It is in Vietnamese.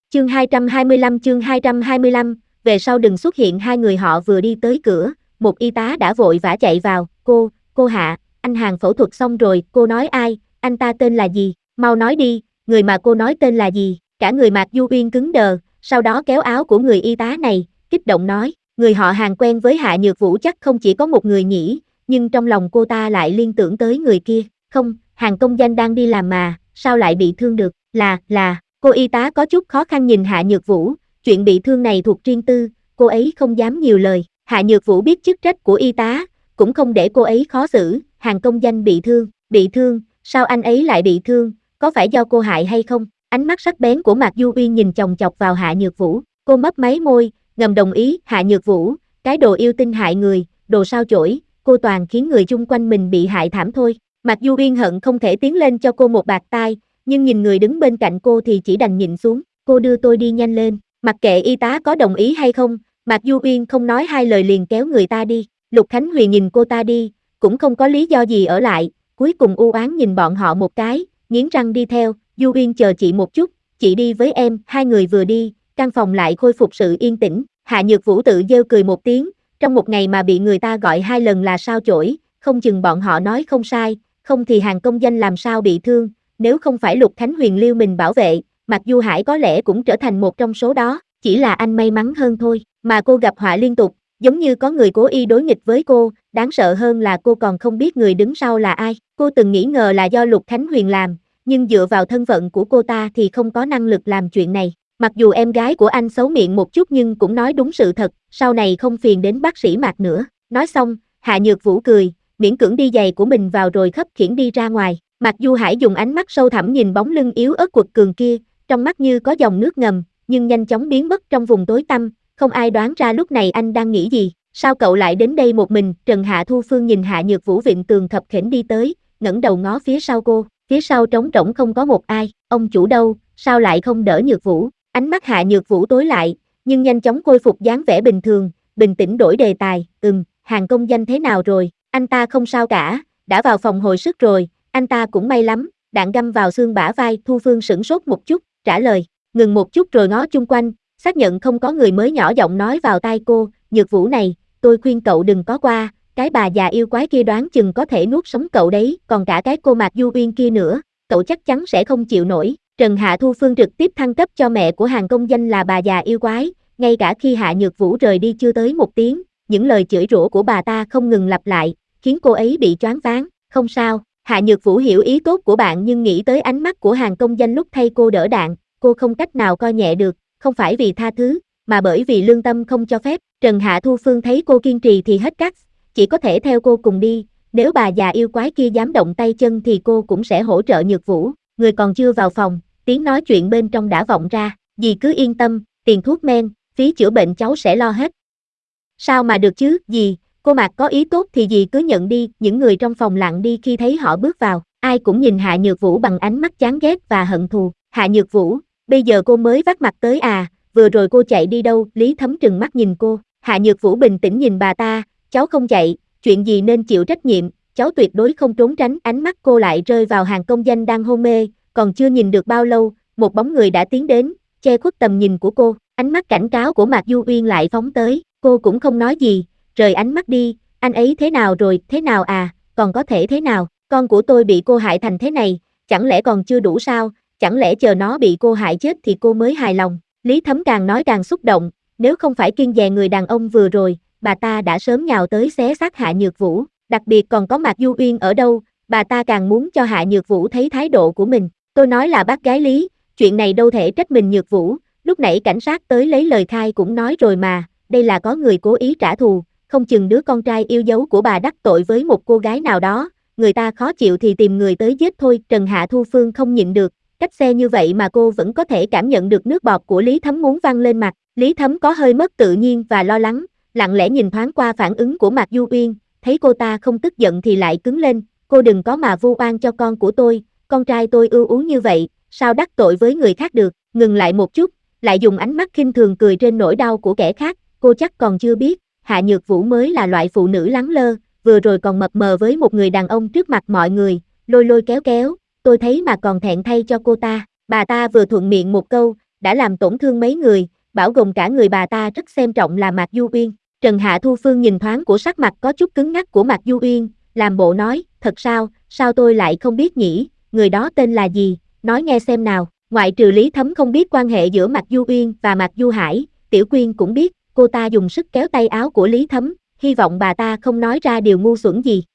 Chương 225, về sau đừng xuất hiện. Hai người họ vừa đi tới cửa, một y tá đã vội vã chạy vào. Cô Hạ, anh Hàn phẫu thuật xong rồi. Cô nói ai, anh ta tên là gì, mau nói đi, người mà cô nói tên là gì? Cả người Mạc Du Uyên cứng đờ, sau đó kéo áo của người y tá này, kích động nói, người họ Hàn quen với Hạ Nhược Vũ chắc không chỉ có một người nhỉ, nhưng trong lòng cô ta lại liên tưởng tới người kia. Không, Hàn công danh đang đi làm mà, sao lại bị thương được? Cô y tá có chút khó khăn nhìn Hạ Nhược Vũ, chuyện bị thương này thuộc riêng tư, cô ấy không dám nhiều lời. Hạ Nhược Vũ biết chức trách của y tá, cũng không để cô ấy khó xử. Hàn công danh bị thương, sao anh ấy lại bị thương, có phải do cô hại hay không? Ánh mắt sắc bén của Mạc Du Uyên nhìn chòng chọc vào Hạ Nhược Vũ, cô mấp máy môi, ngầm đồng ý. Hạ Nhược Vũ, cái đồ yêu tinh hại người, đồ sao chổi, cô toàn khiến người chung quanh mình bị hại thảm thôi. Mạc Du Uyên hận không thể tiến lên cho cô một bạt tai, nhưng nhìn người đứng bên cạnh cô thì chỉ đành nhịn xuống. Cô đưa tôi đi nhanh lên, mặc kệ y tá có đồng ý hay không. Mạc Du Uyên không nói hai lời liền kéo người ta đi. Lục Khánh Huyền nhìn cô ta đi, cũng không có lý do gì ở lại, cuối cùng u oán nhìn bọn họ một cái, nghiến răng đi theo. Du Uyên chờ chị một chút, chị đi với em. Hai người vừa đi, căn phòng lại khôi phục sự yên tĩnh. Hạ Nhược Vũ tự giễu cười một tiếng, trong một ngày mà bị người ta gọi hai lần là sao chổi, không chừng bọn họ nói không sai, không thì Hàn công danh làm sao bị thương, nếu không phải Lục Khánh Huyền liêu mình bảo vệ, Mạc Du Hải có lẽ cũng trở thành một trong số đó, chỉ là anh may mắn hơn thôi, mà cô gặp họa liên tục, giống như có người cố ý đối nghịch với cô, đáng sợ hơn là cô còn không biết người đứng sau là ai. Cô từng nghĩ ngờ là do Lục Khánh Huyền làm, nhưng dựa vào thân phận của cô ta thì không có năng lực làm chuyện này. Mặc dù em gái của anh xấu miệng một chút nhưng cũng nói đúng sự thật, sau này không phiền đến bác sĩ Mạc nữa. Nói xong, Hạ Nhược Vũ cười, miễn cưỡng đi giày của mình vào rồi khấp khiễng đi ra ngoài. Mạc Du Hải dùng ánh mắt sâu thẳm nhìn bóng lưng yếu ớt quật cường kia, trong mắt như có dòng nước ngầm, nhưng nhanh chóng biến mất trong vùng tối tăm, không ai đoán ra lúc này anh đang nghĩ gì. Sao cậu lại đến đây một mình? Trần Hạ Thu Phương nhìn Hạ Nhược Vũ vịn tường khập khiễng đi tới, ngẩng đầu ngó phía sau cô, phía sau trống rỗng không có một ai. Ông chủ đâu, sao lại không đỡ Nhược Vũ? Ánh mắt Hạ Nhược Vũ tối lại, nhưng nhanh chóng khôi phục dáng vẻ bình thường, bình tĩnh đổi đề tài. Hàn công danh thế nào rồi? Anh ta không sao cả, đã vào phòng hồi sức rồi, anh ta cũng may lắm. Đạn găm vào xương bả vai. Thu Phương sửng sốt một chút, trả lời, ngừng một chút rồi ngó chung quanh, xác nhận không có người mới nhỏ giọng nói vào tai cô, Nhược Vũ này, tôi khuyên cậu đừng có qua, cái bà già yêu quái kia đoán chừng có thể nuốt sống cậu đấy, còn cả cái cô Mạc Du Uyên kia nữa, cậu chắc chắn sẽ không chịu nổi. Trần Hạ Thu Phương trực tiếp thăng cấp cho mẹ của Hàn công danh là bà già yêu quái, ngay cả khi Hạ Nhược Vũ rời đi chưa tới một tiếng, những lời chửi rủa của bà ta không ngừng lặp lại, khiến cô ấy bị choáng váng. Không sao, Hạ Nhược Vũ hiểu ý tốt của bạn nhưng nghĩ tới ánh mắt của Hàn công danh lúc thay cô đỡ đạn, cô không cách nào coi nhẹ được, không phải vì tha thứ, mà bởi vì lương tâm không cho phép. Trần Hạ Thu Phương thấy cô kiên trì thì hết cách, chỉ có thể theo cô cùng đi, nếu bà già yêu quái kia dám động tay chân thì cô cũng sẽ hỗ trợ Nhược Vũ. Người còn chưa vào phòng, tiếng nói chuyện bên trong đã vọng ra, dì cứ yên tâm, tiền thuốc men, phí chữa bệnh cháu sẽ lo hết. Sao mà được chứ, dì, cô Mạc có ý tốt thì dì cứ nhận đi. Những người trong phòng lặng đi khi thấy họ bước vào, ai cũng nhìn Hạ Nhược Vũ bằng ánh mắt chán ghét và hận thù. Hạ Nhược Vũ, bây giờ cô mới vắt mặt tới à, vừa rồi cô chạy đi đâu? Lý Thấm trừng mắt nhìn cô. Hạ Nhược Vũ bình tĩnh nhìn bà ta, cháu không chạy, chuyện gì nên chịu trách nhiệm, cháu tuyệt đối không trốn tránh. Ánh mắt cô lại rơi vào Hàn công danh đang hôn mê, còn chưa nhìn được bao lâu, một bóng người đã tiến đến, che khuất tầm nhìn của cô. Ánh mắt cảnh cáo của Mạc Du Uyên lại phóng tới, cô cũng không nói gì, rời ánh mắt đi. Anh ấy thế nào rồi? Thế nào à, còn có thể thế nào, con của tôi bị cô hại thành thế này, chẳng lẽ còn chưa đủ sao, chẳng lẽ chờ nó bị cô hại chết thì cô mới hài lòng. Lý Thấm càng nói càng xúc động, nếu không phải kiêng dè người đàn ông vừa rồi, bà ta đã sớm nhào tới xé xác Hạ Nhược Vũ, đặc biệt còn có Mạc Du Uyên ở đâu, bà ta càng muốn cho Hạ Nhược Vũ thấy thái độ của mình. Tôi nói là bác gái Lý, chuyện này đâu thể trách mình Nhược Vũ, lúc nãy cảnh sát tới lấy lời khai cũng nói rồi mà, đây là có người cố ý trả thù, không chừng đứa con trai yêu dấu của bà đắc tội với một cô gái nào đó, người ta khó chịu thì tìm người tới giết thôi. Trần Hạ Thu Phương không nhịn được, cách xe như vậy mà cô vẫn có thể cảm nhận được nước bọt của Lý Thấm muốn văng lên mặt. Lý Thấm có hơi mất tự nhiên và lo lắng, lặng lẽ nhìn thoáng qua phản ứng của Mạc Du Uyên, thấy cô ta không tức giận thì lại cứng lên, cô đừng có mà vu oan cho con của tôi, con trai tôi ưu tú như vậy, sao đắc tội với người khác được. Ngừng lại một chút, lại dùng ánh mắt khinh thường cười trên nỗi đau của kẻ khác, cô chắc còn chưa biết, Hạ Nhược Vũ mới là loại phụ nữ lẳng lơ, vừa rồi còn mập mờ với một người đàn ông trước mặt mọi người, lôi lôi kéo kéo, tôi thấy mà còn thẹn thay cho cô ta. Bà ta vừa thuận miệng một câu, đã làm tổn thương mấy người, bảo gồm cả người bà ta rất xem trọng là Mạc Du Uyên. Trần Hạ Thu Phương nhìn thoáng của sắc mặt có chút cứng ngắc của Mạc Du Uyên, làm bộ nói, thật sao tôi lại không biết nhỉ, người đó tên là gì, nói nghe xem nào. Ngoại trừ Lý Thấm không biết quan hệ giữa Mạc Du Uyên và Mạc Du Hải, Tiểu Quyên cũng biết, cô ta dùng sức kéo tay áo của Lý Thấm, hy vọng bà ta không nói ra điều ngu xuẩn gì.